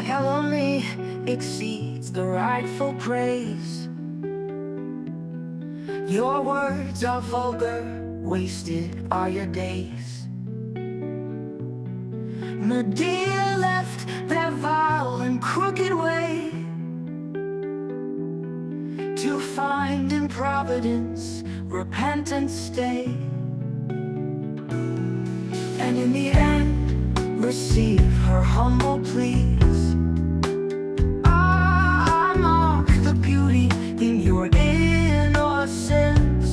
calumny exceeds the rightful praise. Your words are vulgar, wasted are your days. Medea left their vile and crooked way to find in providence repentance stay, and in the end receive her humble pleas. I mark the beauty in your innocence.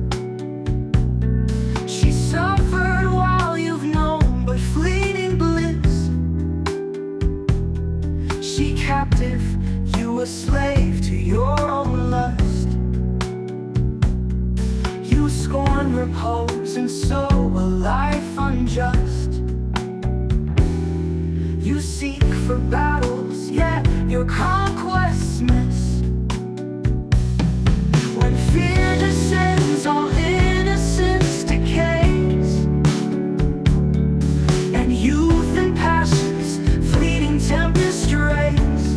She suffered while you've known but fleeting bliss. She captive, you a slave to your own lust. You scorn repose and so a life unjust. You seek for battles, yet your conquests miss. When fear descends, all innocence decays, and youth and passions fleeting tempest raise.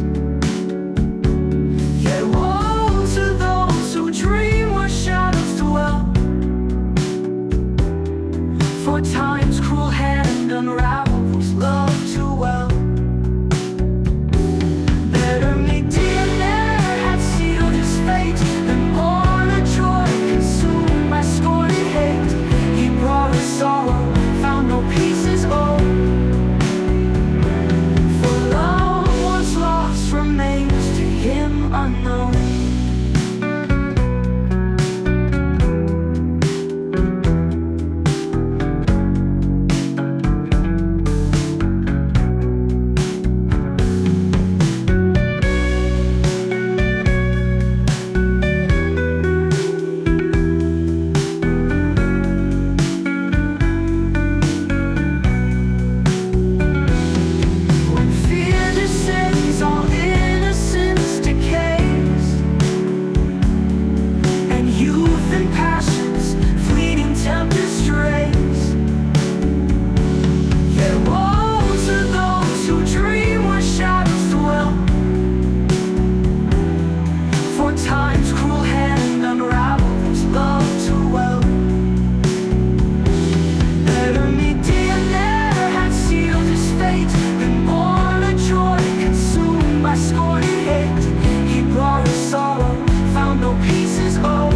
Yet woe to those who dream where shadows dwell, for time's cruel hand unravels love too well. Better Medea ne'er had sealed his fate than born a joy consumed by scorn and hate. He brought us sorrow, found no peace his own. For love once lost remains to him unknown. When fear descends, all innocence decays, and youth and passions fleeting tempest raise. Yet woe to those who dream where shadows dwell, for time's cruel hand unravels love too well. Better Medea ne'er had sealed his fate than born a joy consumed by scorn and hate. He brought us sorrow, found no peace his own.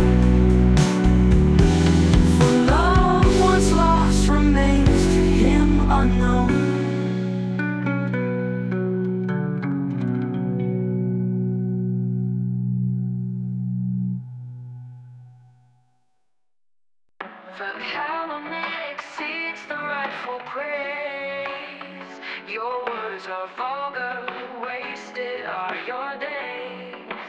For love once lost remains to him unknown. The calumny exceeds the rightful praise. Your words are vulgar, wasted are your days.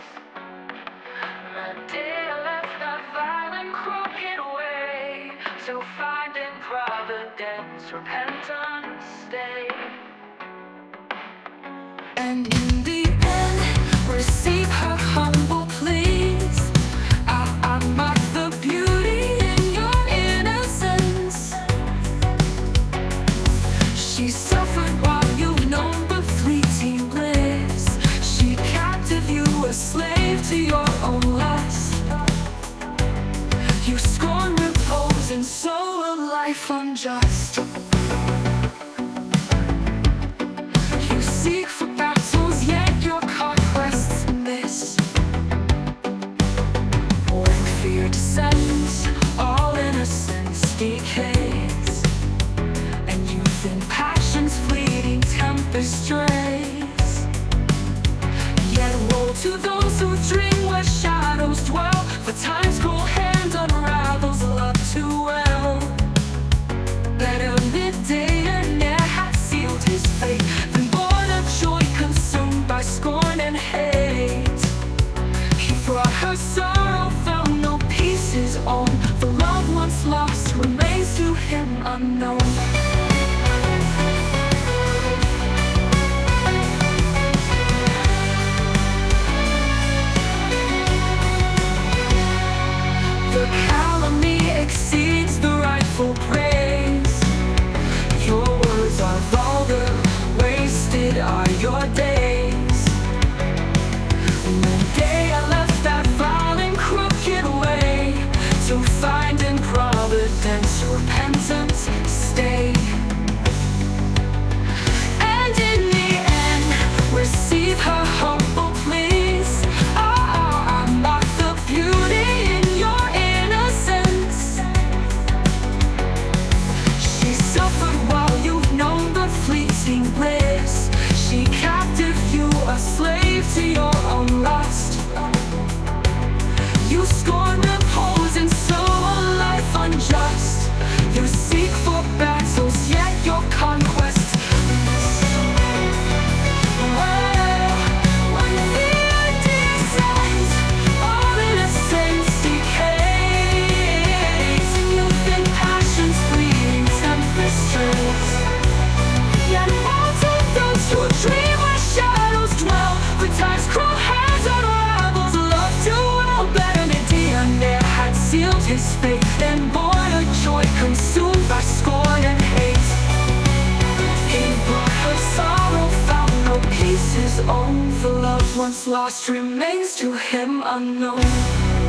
Medea left that vile and crooked way to find in providence repentance stay, and in the end receive her humble pleas. I mark the beauty in your innocence. She suffered while you've known but fleeting bliss. She captive, you a slave to your own lust. You scorn repose and so a life unjust. You seek for battles, yet your conquests miss. When fear descends, all innocence decays, and youth and passion's fleeting tempest raise. Yet woe to those who dream where shadows dwell, for time's cruel hand unravels love too well. Better Medea ne'er had sealed his fate than born a joy consumed by scorn and hate. He brought her sorrow, found no peace his own. The love once lost remains to him unknown. The calumny exceeds the rightful praise. Your words are vulgar, wasted are your days. receive her humble pleas. I mock the beauty in your innocence. She suffered while you've known the fleeting bliss. She captive, you a slave to your own lust. You scorn repose and so a life unjust. You seek for battles, yet your conquest. When fear descends, all innocence decays, and youth and passion's fleeting tempest strays. Yet mortal those who dream where shadows dwell, for time's cruel hands unravels love too well. Better Medea ne'er had sealed his fate, then born a joy consumed by scorn and hate. He brought her sorrow, found no peace his own. The love once lost remains to him unknown.